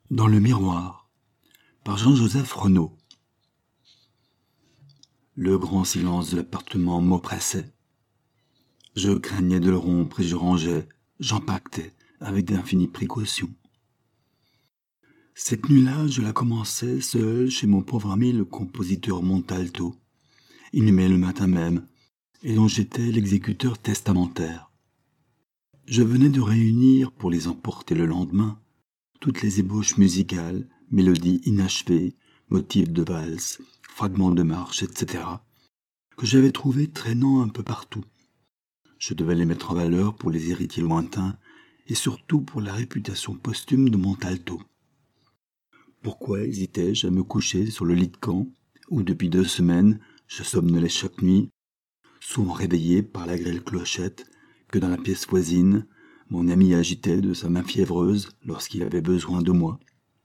Dans le miroir, par Jean-Joseph Renaud. Le grand silence de l'appartement m'oppressait. Je craignais de le rompre et je rangeais, j'empaquetais avec d'infinies précautions. Cette nuit-là, je la commençais seul chez mon pauvre ami le compositeur Montalto, inhumé le matin même, et dont j'étais l'exécuteur testamentaire. Je venais de réunir, pour les emporter le lendemain, toutes les ébauches musicales, mélodies inachevées, motifs de valse, fragments de marche, etc., que j'avais trouvés traînant un peu partout. Je devais les mettre en valeur pour les héritiers lointains et surtout pour la réputation posthume de Montalto. Pourquoi hésitais-je à me coucher sur le lit de camp, où depuis 2 semaines je somnolais chaque nuit, souvent réveillé par la grêle clochette que dans la pièce voisine, mon ami agitait de sa main fiévreuse lorsqu'il avait besoin de moi.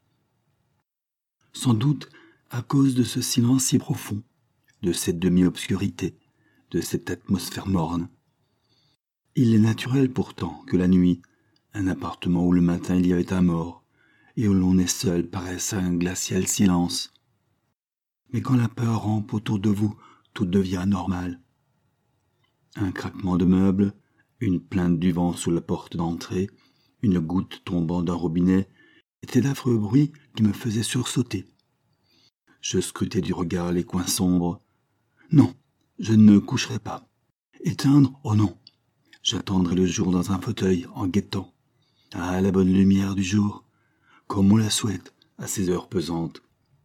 Sans doute à cause de ce silence si profond, de cette demi-obscurité, de cette atmosphère morne. Il est naturel pourtant que la nuit, un appartement où le matin il y avait un mort, et où l'on est seul paraisse un glacial silence. Mais quand la peur rampe autour de vous, tout devient anormal. Un craquement de meubles, une plainte du vent sous la porte d'entrée, une goutte tombant d'un robinet, étaient d'affreux bruits qui me faisaient sursauter. Je scrutais du regard les coins sombres. Non, je ne me coucherai pas. Éteindre, oh non. J'attendrai le jour dans un fauteuil, en guettant. Ah, la bonne lumière du jour, comme on la souhaite, à ces heures pesantes.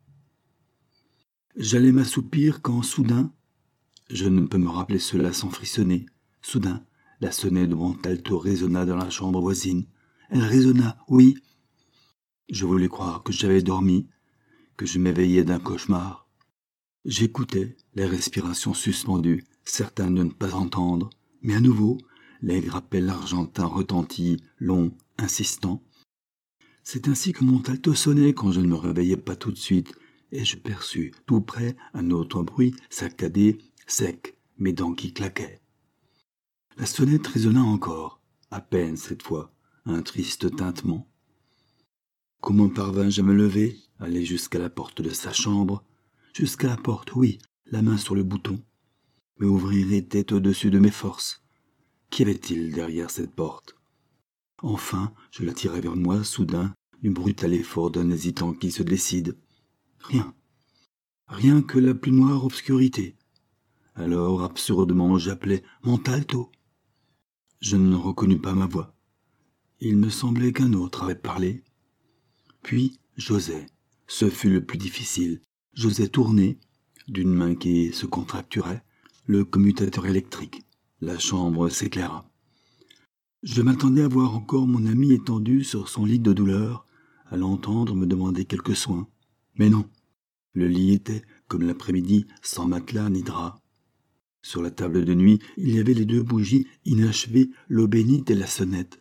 J'allais m'assoupir quand, soudain, je ne peux me rappeler cela sans frissonner, soudain, la sonnette de Montalto résonna dans la chambre voisine. Elle résonna, oui. Je voulais croire que j'avais dormi, que je m'éveillais d'un cauchemar. J'écoutais les respirations suspendues, certain de ne pas entendre, mais à nouveau, l'aigre appel argentin retentit, long, insistant. C'est ainsi que Montalto sonnait quand je ne me réveillais pas tout de suite, et je perçus, tout près, un autre bruit, saccadé, sec, mes dents qui claquaient. La sonnette résonna encore, à peine cette fois, un triste tintement. Comment parvins-je à me lever, aller jusqu'à la porte de sa chambre, jusqu'à la porte, oui, la main sur le bouton, mais ouvrir était au-dessus de mes forces. Qu'y avait-il derrière cette porte? Enfin, je la tirai vers moi, soudain, du brutal effort d'un hésitant qui se décide. Rien. Rien que la plus noire obscurité. Alors, absurdement, j'appelais Montalto. Je ne reconnus pas ma voix. Il me semblait qu'un autre avait parlé. Puis, j'osais. Ce fut le plus difficile. J'osais tourner, d'une main qui se contracturait, le commutateur électrique. La chambre s'éclaira. Je m'attendais à voir encore mon ami étendu sur son lit de douleur, à l'entendre me demander quelques soins. Mais non, le lit était, comme l'après-midi, sans matelas ni drap. Sur la table de nuit, il y avait les 2 bougies inachevées, l'eau bénite et la sonnette.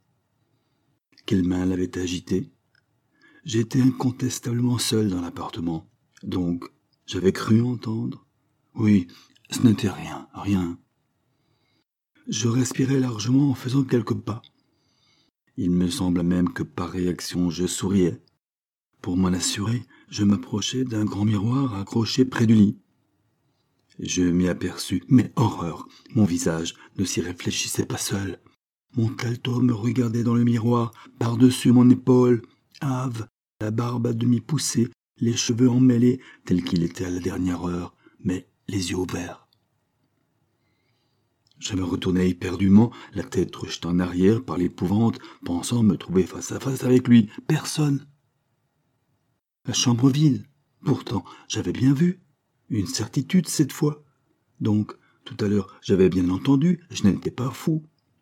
Quelle main l'avait agitée? J'étais incontestablement seul dans l'appartement. Donc, j'avais cru entendre. Oui, ce n'était rien, rien. Je respirais largement en faisant quelques pas. Il me sembla même que par réaction je souriais. Pour m'en assurer, je m'approchai d'un grand miroir accroché près du lit. Je m'y aperçus, mais horreur, mon visage ne s'y réfléchissait pas seul. Montalto me regardait dans le miroir, par-dessus mon épaule, hâve, la barbe à demi poussée, les cheveux emmêlés, tel qu'il était à la dernière heure, mais les yeux ouverts. Je me retournai éperdument, la tête rejetée en arrière par l'épouvante, pensant me trouver face à face avec lui. Personne. La chambre vide. Pourtant, j'avais bien vu. Une certitude cette fois. Donc, tout à l'heure, j'avais bien entendu, je n'étais pas fou.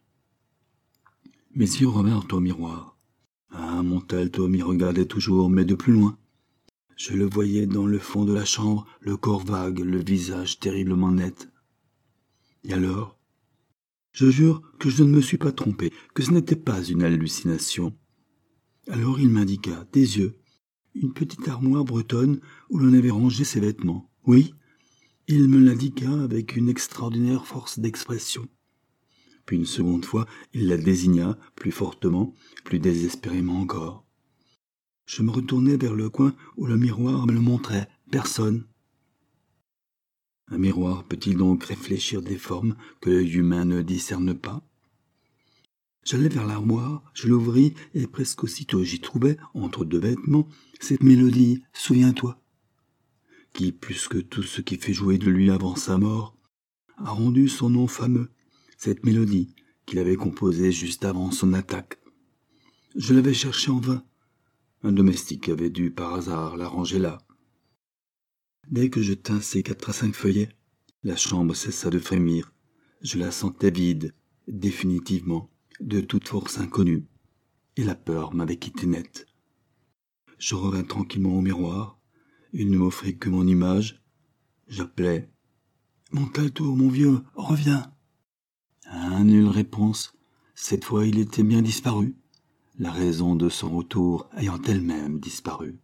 Mes yeux revinrent au miroir. Ah, Montalto m'y regardait toujours, mais de plus loin. Je le voyais dans le fond de la chambre, le corps vague, le visage terriblement net. Et alors? Je jure que je ne me suis pas trompé, que ce n'était pas une hallucination. Alors il m'indiqua, des yeux, une petite armoire bretonne où l'on avait rangé ses vêtements. Oui, il me l'indiqua avec une extraordinaire force d'expression. Puis une seconde fois, il la désigna, plus fortement, plus désespérément encore. Je me retournai vers le coin où le miroir me le montrait. Personne. Un miroir peut-il donc réfléchir des formes que l'œil humain ne discerne pas? J'allai vers l'armoire, je l'ouvris, et presque aussitôt j'y trouvai, entre deux vêtements, cette mélodie, souviens-toi, qui, plus que tout ce qui fait jouer de lui avant sa mort, a rendu son nom fameux, cette mélodie qu'il avait composée juste avant son attaque. Je l'avais cherchée en vain. Un domestique avait dû par hasard la ranger là. Dès que je tins ces 4 à 5 feuillets, la chambre cessa de frémir. Je la sentais vide, définitivement, de toute force inconnue, et la peur m'avait quitté net. Je revins tranquillement au miroir. Il ne m'offrit que mon image. J'appelai. « Montalto, mon vieux, reviens !» Nulle réponse. Cette fois, il était bien disparu, la raison de son retour ayant elle-même disparu.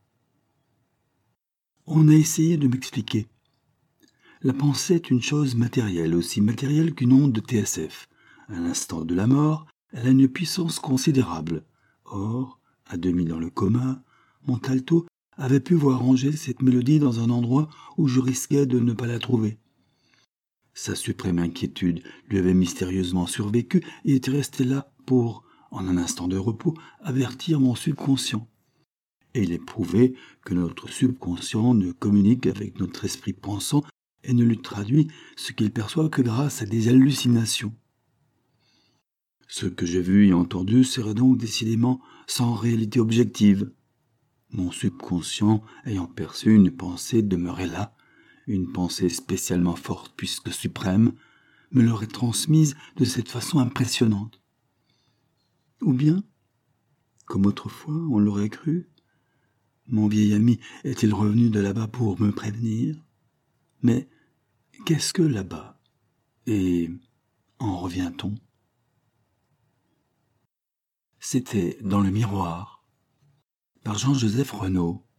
On a essayé de m'expliquer. La pensée est une chose matérielle, aussi matérielle qu'une onde de TSF. À l'instant de la mort, elle a une puissance considérable. Or, à demi dans le coma, Montalto avait pu voir ranger cette mélodie dans un endroit où je risquais de ne pas la trouver. Sa suprême inquiétude lui avait mystérieusement survécu et était restée là pour, en un instant de repos, avertir mon subconscient. Et il est prouvé que notre subconscient ne communique avec notre esprit pensant et ne lui traduit ce qu'il perçoit que grâce à des hallucinations. Ce que j'ai vu et entendu serait donc décidément sans réalité objective. Mon subconscient ayant perçu une pensée demeurée là, une pensée spécialement forte puisque suprême, me l'aurait transmise de cette façon impressionnante. Ou bien, comme autrefois on l'aurait cru, mon vieil ami est-il revenu de là-bas pour me prévenir? Mais qu'est-ce que là-bas? Et en revient-on? C'était Dans le miroir, par Jean-Joseph Renaud.